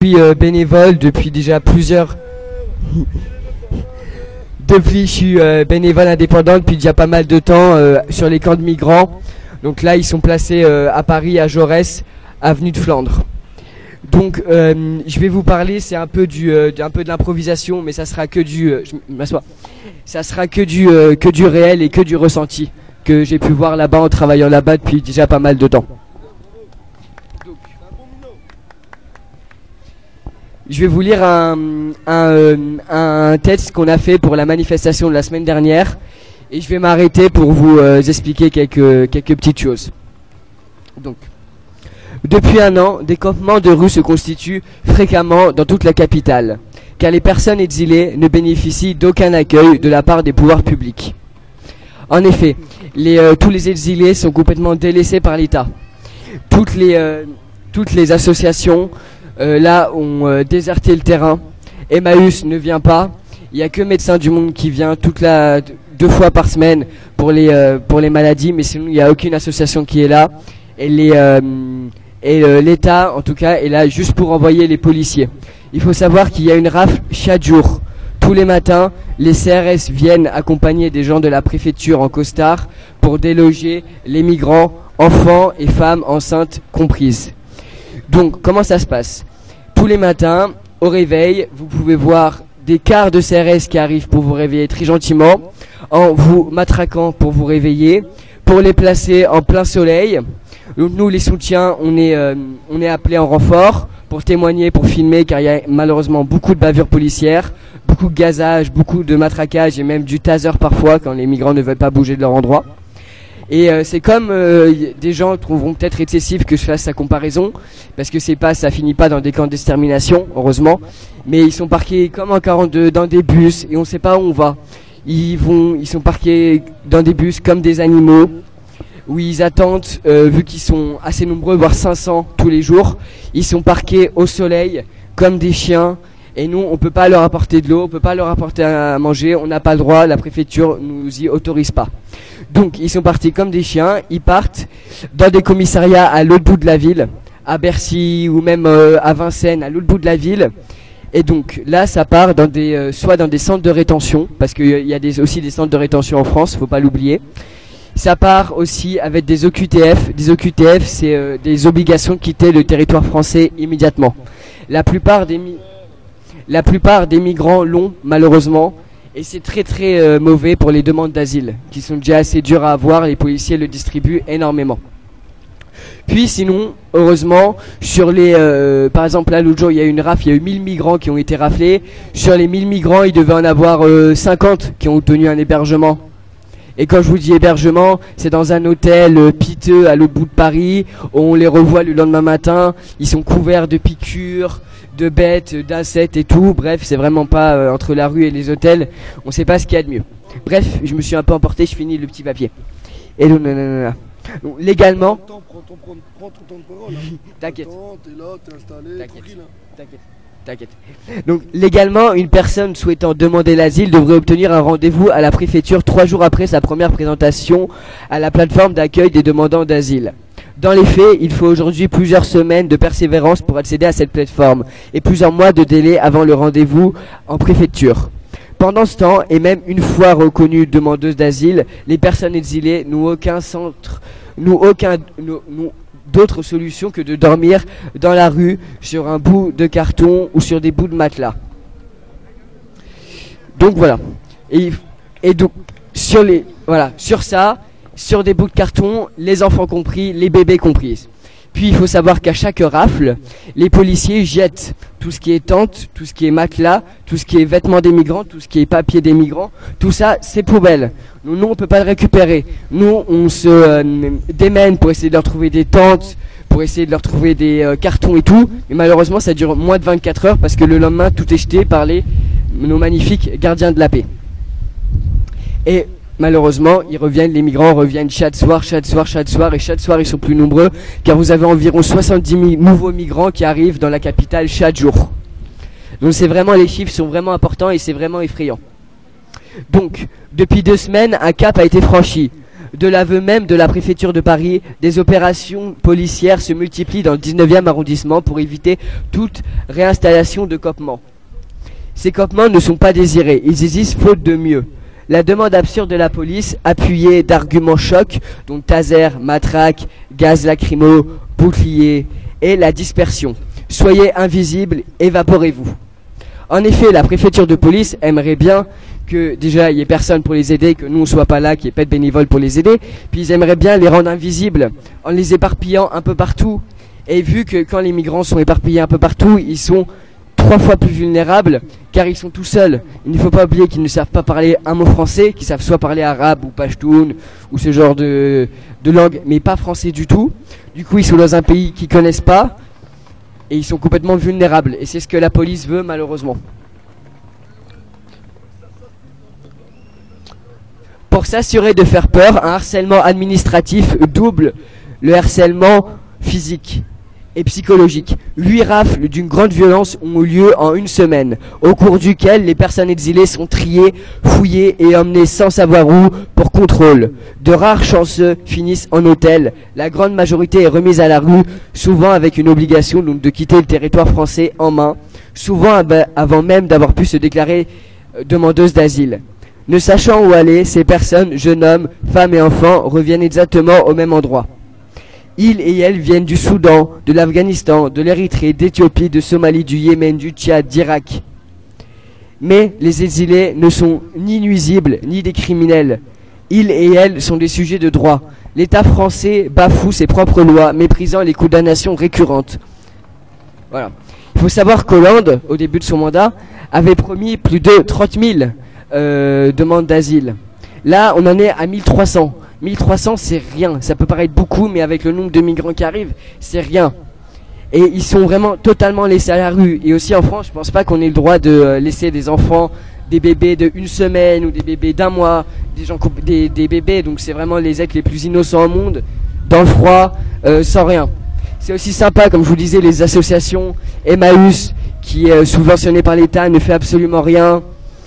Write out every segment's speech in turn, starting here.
suis bénévole depuis déjà plusieurs... Depuis, je suis bénévole indépendant depuis déjà pas mal de temps sur les camps de migrants. Donc là, ils sont placés à Paris, à Jaurès, avenue de Flandre. Donc, je vais vous parler, c'est un peu de l'improvisation, mais ça sera que ça sera que du réel et que du ressenti que j'ai pu voir là-bas en travaillant là-bas depuis déjà pas mal de temps. Je vais vous lire un texte qu'on a fait pour la manifestation de la semaine dernière et je vais m'arrêter pour vous expliquer quelques petites choses. Donc, depuis un an, des campements de rue se constituent fréquemment dans toute la capitale, car les personnes exilées ne bénéficient d'aucun accueil de la part des pouvoirs publics. En effet, tous les exilés sont complètement délaissés par l'État. Toutes les associations là ont déserté le terrain. Emmaüs ne vient pas. Il n'y a que Médecins du Monde qui vient 2 fois par semaine pour les maladies, mais sinon il n'y a aucune association qui est là. Et l'État, en tout cas, est là juste pour envoyer les policiers. Il faut savoir qu'il y a une rafle chaque jour. Tous les matins, les CRS viennent accompagner des gens de la préfecture en costard pour déloger les migrants, enfants et femmes enceintes comprises. Donc, comment ça se passe ? Tous les matins, au réveil, vous pouvez voir des cars de CRS qui arrivent pour vous réveiller très gentiment, en vous matraquant pour vous réveiller, pour les placer en plein soleil. Donc nous, les soutiens, on est appelés en renfort pour témoigner, pour filmer, car il y a malheureusement beaucoup de bavures policières, beaucoup de gazage, beaucoup de matraquage et même du taser parfois quand les migrants ne veulent pas bouger de leur endroit. Et c'est comme des gens trouveront peut-être excessif que je fasse sa comparaison, parce que ça finit pas dans des camps d'extermination, heureusement, mais ils sont parqués comme en 42 dans des bus et on sait pas où on va. Ils sont parqués dans des bus comme des animaux, où ils attendent, vu qu'ils sont assez nombreux, voire 500 tous les jours, ils sont parqués au soleil comme des chiens. Et nous, on peut pas leur apporter de l'eau, on peut pas leur apporter à manger, on n'a pas le droit, la préfecture nous y autorise pas. Donc, ils sont partis comme des chiens, ils partent dans des commissariats à l'autre bout de la ville, à Bercy ou même à Vincennes, à l'autre bout de la ville. Et donc, là, ça part dans soit dans des centres de rétention, parce qu'il y a aussi des centres de rétention en France, faut pas l'oublier. Ça part aussi avec des OQTF. Des OQTF, c'est des obligations de quitter le territoire français immédiatement. La plupart des migrants l'ont, malheureusement, et c'est très très mauvais pour les demandes d'asile, qui sont déjà assez dures à avoir, les policiers le distribuent énormément. Puis sinon, heureusement, par exemple là l'autre jour il y a eu une rafle, il y a eu 1000 migrants qui ont été raflés. Sur les 1000 migrants, il devait en avoir 50 qui ont obtenu un hébergement. Et quand je vous dis hébergement, c'est dans un hôtel piteux à l'autre bout de Paris, où on les revoit le lendemain matin, ils sont couverts de piqûres, de bêtes, d'insectes et tout. Bref, c'est vraiment pas entre la rue et les hôtels, on sait pas ce qu'il y a de mieux. Bref, je me suis un peu emporté, je finis le petit papier. Et donc, donc légalement... Prends ton temps de parole. T'inquiète. T'es là, t'es installé, tranquille. T'inquiète. Donc légalement, une personne souhaitant demander l'asile devrait obtenir un rendez-vous à la préfecture 3 jours après sa première présentation à la plateforme d'accueil des demandants d'asile. Dans les faits, il faut aujourd'hui plusieurs semaines de persévérance pour accéder à cette plateforme et plusieurs mois de délai avant le rendez-vous en préfecture. Pendant ce temps, et même une fois reconnues demandeuses d'asile, les personnes exilées n'ont d'autre solution que de dormir dans la rue, sur un bout de carton ou sur des bouts de matelas. Donc voilà. Et donc sur des bouts de carton, les enfants compris, les bébés compris. Puis il faut savoir qu'à chaque rafle, les policiers jettent tout ce qui est tente, tout ce qui est matelas, tout ce qui est vêtements des migrants, tout ce qui est papier des migrants, tout ça c'est poubelle. Nous on peut pas le récupérer. Nous on se démène pour essayer de leur trouver des tentes, pour essayer de leur trouver des cartons et tout. Mais malheureusement ça dure moins de 24 heures parce que le lendemain tout est jeté par nos magnifiques gardiens de la paix. Et malheureusement, les migrants reviennent chaque soir, et chaque soir ils sont plus nombreux, car vous avez environ 70 000 nouveaux migrants qui arrivent dans la capitale chaque jour. Donc les chiffres sont vraiment importants et c'est vraiment effrayant. Donc, depuis 2 semaines, un cap a été franchi. De l'aveu même de la préfecture de Paris, des opérations policières se multiplient dans le 19e arrondissement pour éviter toute réinstallation de campements. Ces campements ne sont pas désirés, ils existent faute de mieux. La demande absurde de la police, appuyée d'arguments chocs, dont taser, matraque, gaz lacrymo, bouclier, et la dispersion. Soyez invisibles, évaporez-vous. En effet, la préfecture de police aimerait bien que déjà il n'y ait personne pour les aider, que nous on soit pas là, qu'il n'y ait pas de bénévoles pour les aider, puis ils aimeraient bien les rendre invisibles en les éparpillant un peu partout. Et vu que quand les migrants sont éparpillés un peu partout, ils sont 3 fois plus vulnérables car ils sont tout seuls. Il ne faut pas oublier qu'ils ne savent pas parler un mot français, qu'ils savent soit parler arabe ou pachtoun ou ce genre de langue, mais pas français du tout. Du coup ils sont dans un pays qu'ils connaissent pas et ils sont complètement vulnérables. Et c'est ce que la police veut malheureusement. Pour s'assurer de faire peur, un harcèlement administratif double le harcèlement physique et psychologique. 8 rafles d'une grande violence ont eu lieu en une semaine, au cours duquel les personnes exilées sont triées, fouillées et emmenées sans savoir où pour contrôle. De rares chanceux finissent en hôtel. La grande majorité est remise à la rue, souvent avec une obligation donc de quitter le territoire français en main, souvent avant même d'avoir pu se déclarer demandeuses d'asile. Ne sachant où aller, ces personnes, jeunes hommes, femmes et enfants, reviennent exactement au même endroit. Ils et elles viennent du Soudan, de l'Afghanistan, de l'Érythrée, d'Éthiopie, de Somalie, du Yémen, du Tchad, d'Irak. Mais les exilés ne sont ni nuisibles, ni des criminels. Ils et elles sont des sujets de droit. L'État français bafoue ses propres lois, méprisant les condamnations récurrentes. Voilà. Il faut savoir qu'Hollande, au début de son mandat, avait promis plus de 30 000 demandes d'asile. Là, on en est à 1300. 1300, c'est rien. Ça peut paraître beaucoup, mais avec le nombre de migrants qui arrivent, c'est rien. Et ils sont vraiment totalement laissés à la rue. Et aussi en France, je pense pas qu'on ait le droit de laisser des enfants, des bébés de 1 semaine ou des bébés d'1 mois, des bébés. Donc c'est vraiment les êtres les plus innocents au monde, dans le froid, sans rien. C'est aussi sympa, comme je vous disais, les associations Emmaüs, qui est subventionné par l'État, ne fait absolument rien.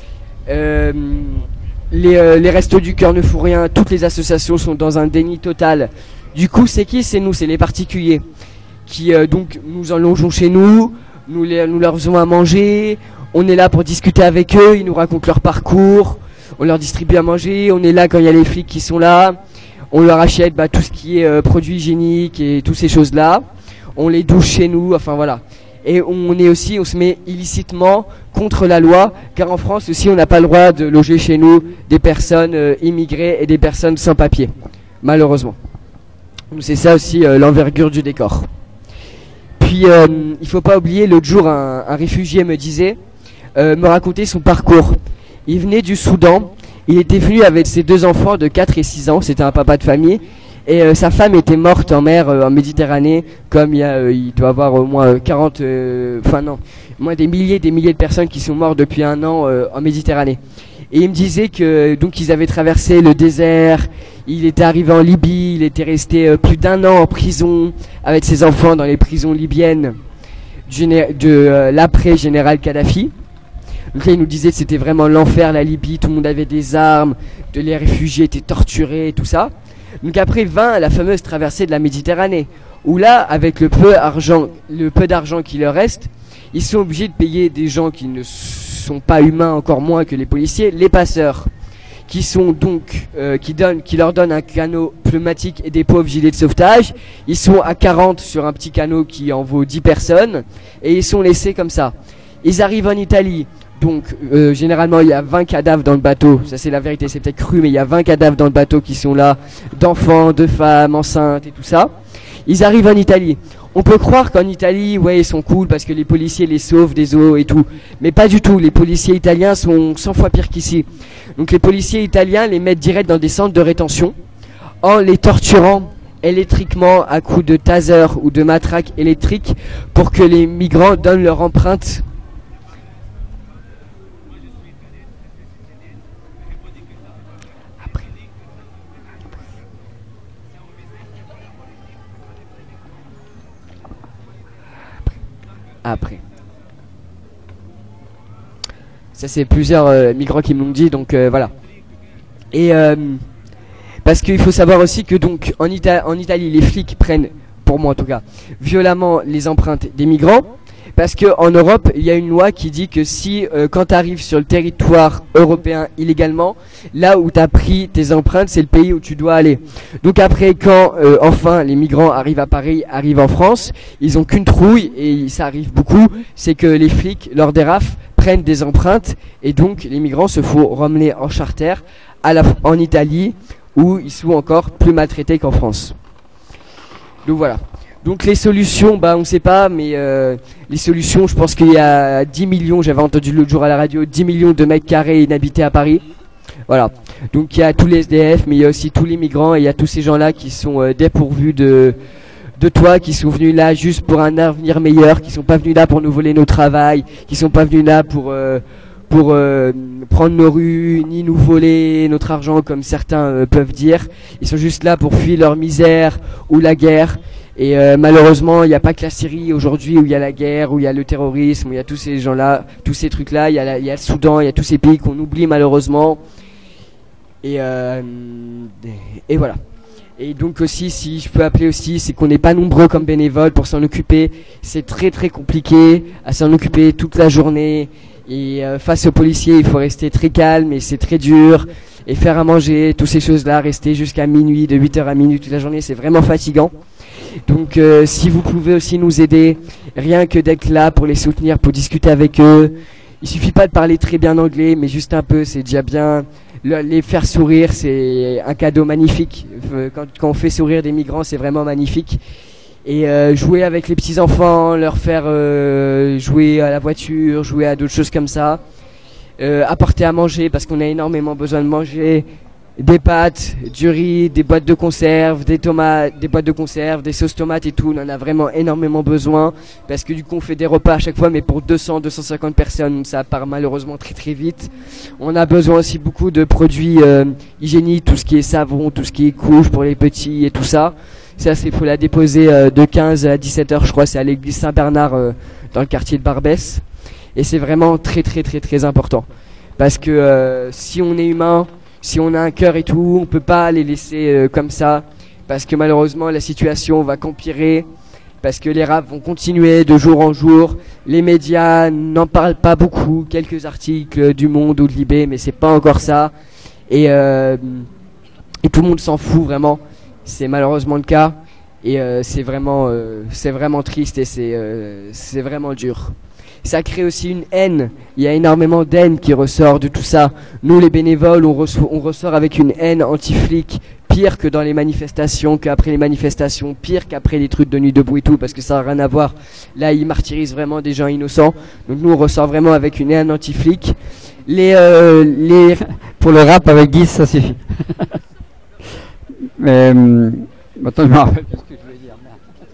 Les Restos du Cœur ne font rien. Toutes les associations sont dans un déni total. Du coup, c'est qui? C'est nous, c'est les particuliers qui donc nous allongeons chez nous, nous leur faisons à manger, on est là pour discuter avec eux, ils nous racontent leur parcours, on leur distribue à manger, on est là quand il y a les flics qui sont là, on leur achète tout ce qui est produits hygiéniques et toutes ces choses-là, on les douche chez nous, enfin voilà. Et on se met illicitement contre la loi, car en France aussi on n'a pas le droit de loger chez nous des personnes immigrées et des personnes sans papier, malheureusement. Donc c'est ça aussi l'envergure du décor. Puis il faut pas oublier, l'autre jour un réfugié me racontait son parcours. Il venait du Soudan, il était venu avec ses 2 enfants de 4 et 6 ans, c'était un papa de famille. Et sa femme était morte en mer, en Méditerranée, comme il doit avoir au moins moins des milliers de personnes qui sont mortes depuis 1 an en Méditerranée. Et il me disait que donc ils avaient traversé le désert, il était arrivé en Libye, il était resté plus d'1 an en prison avec ses enfants dans les prisons libyennes de l'après-général Kadhafi. Donc là il nous disait que c'était vraiment l'enfer, la Libye, tout le monde avait des armes, les réfugiés étaient torturés et tout ça. Donc après vint la fameuse traversée de la Méditerranée, où là, avec le peu d'argent qui leur reste, ils sont obligés de payer des gens qui ne sont pas humains, encore moins que les policiers, les passeurs, qui sont donc qui leur donnent un canot pneumatique et des pauvres gilets de sauvetage. Ils sont à 40 sur un petit canot qui en vaut 10 personnes, et ils sont laissés comme ça. Ils arrivent en Italie. Donc généralement il y a 20 cadavres dans le bateau, ça c'est la vérité, c'est peut-être cru, mais il y a 20 cadavres dans le bateau qui sont là, d'enfants, de femmes enceintes et tout ça. Ils arrivent en Italie. On peut croire qu'en Italie, ouais, ils sont cool parce que les policiers les sauvent des eaux et tout, mais pas du tout. Les policiers italiens sont 100 fois pires qu'ici. Donc les policiers italiens les mettent direct dans des centres de rétention en les torturant électriquement à coups de taser ou de matraque électrique pour que les migrants donnent leur empreinte. Après. Ça c'est plusieurs migrants qui me l'ont dit, donc voilà. Et Parce qu'il faut savoir aussi que donc en Italie, les flics prennent, pour moi en tout cas, violemment les empreintes des migrants. Parce que en Europe, il y a une loi qui dit que si quand tu arrives sur le territoire européen illégalement, là où tu as pris tes empreintes, c'est le pays où tu dois aller. Donc après, quand enfin les migrants arrivent à Paris, arrivent en France, ils ont qu'une trouille, et ça arrive beaucoup, c'est que les flics, lors des rafles, prennent des empreintes, et donc les migrants se font ramener en charter en Italie, où ils sont encore plus maltraités qu'en France. Donc voilà. Donc les solutions, on ne sait pas, mais les solutions, je pense qu'il y a 10 millions, j'avais entendu l'autre jour à la radio, 10 millions de mètres carrés inhabités à Paris. Voilà. Donc il y a tous les SDF, mais il y a aussi tous les migrants, et il y a tous ces gens-là qui sont dépourvus de toit, qui sont venus là juste pour un avenir meilleur, qui sont pas venus là pour nous voler nos travails, qui sont pas venus là pour prendre nos rues, ni nous voler notre argent comme certains peuvent dire. Ils sont juste là pour fuir leur misère ou la guerre. Et malheureusement, il n'y a pas que la Syrie aujourd'hui où il y a la guerre, où il y a le terrorisme, où il y a tous ces gens-là, tous ces trucs-là. Il y a le Soudan, il y a tous ces pays qu'on oublie malheureusement. Et voilà. Et donc aussi, si je peux appeler aussi, c'est qu'on n'est pas nombreux comme bénévoles pour s'en occuper. C'est très très compliqué à s'en occuper toute la journée. Et face aux policiers, il faut rester très calme et c'est très dur. Et faire à manger, toutes ces choses-là, rester jusqu'à minuit, de 8h à minuit toute la journée, c'est vraiment fatigant. Donc si vous pouvez aussi nous aider, rien que d'être là pour les soutenir, pour discuter avec eux. Il suffit pas de parler très bien anglais, mais juste un peu, c'est déjà bien. Les faire sourire, c'est un cadeau magnifique. Quand on fait sourire des migrants, c'est vraiment magnifique. Et jouer avec les petits enfants, leur faire jouer à la voiture, jouer à d'autres choses comme ça. Apporter à manger parce qu'on a énormément besoin de manger. Des pâtes, du riz, des boîtes de conserve, des tomates, des boîtes de conserve, des sauces tomates et tout. On en a vraiment énormément besoin parce que du coup on fait des repas à chaque fois, mais pour 200-250 personnes, ça part malheureusement très très vite. On a besoin aussi beaucoup de produits hygiéniques, tout ce qui est savon, tout ce qui est couche pour les petits et tout ça. Ça, il faut la déposer de 15 à 17 heures, je crois, c'est à l'église Saint-Bernard dans le quartier de Barbès. Et c'est vraiment très très très très important parce que si on est humain, si on a un cœur et tout, on peut pas les laisser comme ça, parce que malheureusement la situation va qu'empirer, parce que les rafles vont continuer de jour en jour. Les médias n'en parlent pas beaucoup, quelques articles du Monde ou de Libé, mais c'est pas encore ça. Et tout le monde s'en fout vraiment. C'est malheureusement le cas, et c'est vraiment triste et c'est vraiment dur. Ça crée aussi une haine. Il y a énormément d'haine qui ressort de tout ça. Nous, les bénévoles, on ressort avec une haine anti-flic, pire que dans les manifestations, qu'après les manifestations, pire qu'après les trucs de nuit debout et tout, parce que ça n'a rien à voir. Là, ils martyrisent vraiment des gens innocents. Donc nous, on ressort vraiment avec une haine anti-flic. Pour le rap avec Guise, ça suffit. Mais maintenant, je me rappelle plus ce que je voulais dire.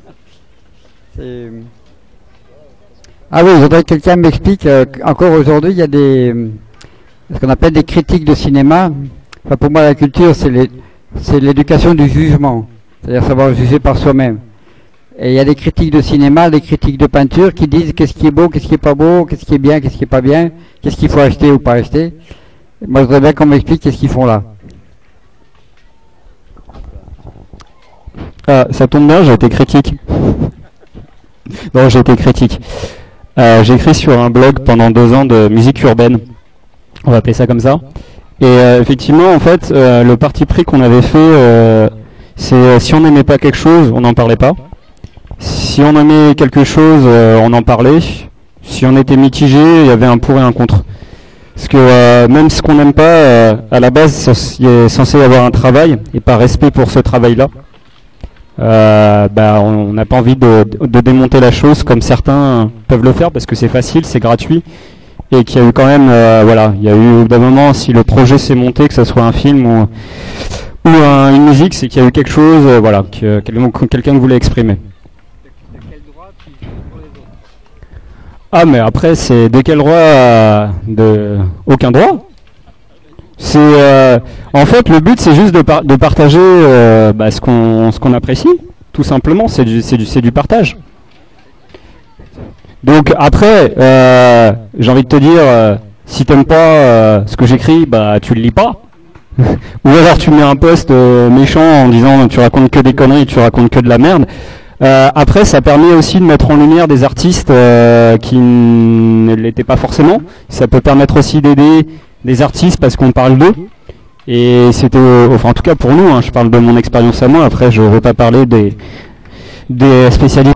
Ah oui, je voudrais que quelqu'un m'explique. Encore aujourd'hui, il y a ce qu'on appelle des critiques de cinéma. Enfin, pour moi, la culture, c'est l'éducation du jugement, c'est-à-dire savoir juger par soi-même. Et il y a des critiques de cinéma, des critiques de peinture qui disent qu'est-ce qui est beau, qu'est-ce qui est pas beau, qu'est-ce qui est bien, qu'est-ce qui est pas bien, qu'est-ce qu'il faut acheter ou pas acheter. Moi, je voudrais bien qu'on m'explique qu'est-ce qu'ils font là. Ah, ça tombe bien, j'ai été critique. Non, j'ai été critique. J'ai écrit sur un blog pendant 2 ans de musique urbaine, on va appeler ça comme ça. Et effectivement, en fait, le parti pris qu'on avait fait, c'est si on n'aimait pas quelque chose, on n'en parlait pas. Si on aimait quelque chose, on en parlait. Si on était mitigé, il y avait un pour et un contre. Parce que même ce qu'on n'aime pas, à la base, il est censé y avoir un travail, et par respect pour ce travail-là. On n'a pas envie de démonter la chose comme certains peuvent le faire parce que c'est facile, c'est gratuit et qu'il y a eu quand même, il y a eu d'un moment, si le projet s'est monté, que ce soit un film ou une musique, c'est qu'il y a eu quelque chose, que quelqu'un voulait exprimer. De quel droit puis pour les autres? Ah, mais après, c'est de quel droit aucun droit. C'est en fait le but, c'est juste de partager ce qu'on apprécie, tout simplement. C'est du partage. Donc après, j'ai envie de te dire, si t'aimes pas ce que j'écris, tu le lis pas. Ou alors tu mets un post méchant en disant tu racontes que des conneries, tu racontes que de la merde. Après, ça permet aussi de mettre en lumière des artistes qui ne l'étaient pas forcément. Ça peut permettre aussi d'aider des artistes parce qu'on parle d'eux. Et c'était, enfin en tout cas pour nous, hein, je parle de mon expérience à moi. Après, je ne veux pas parler des spécialistes.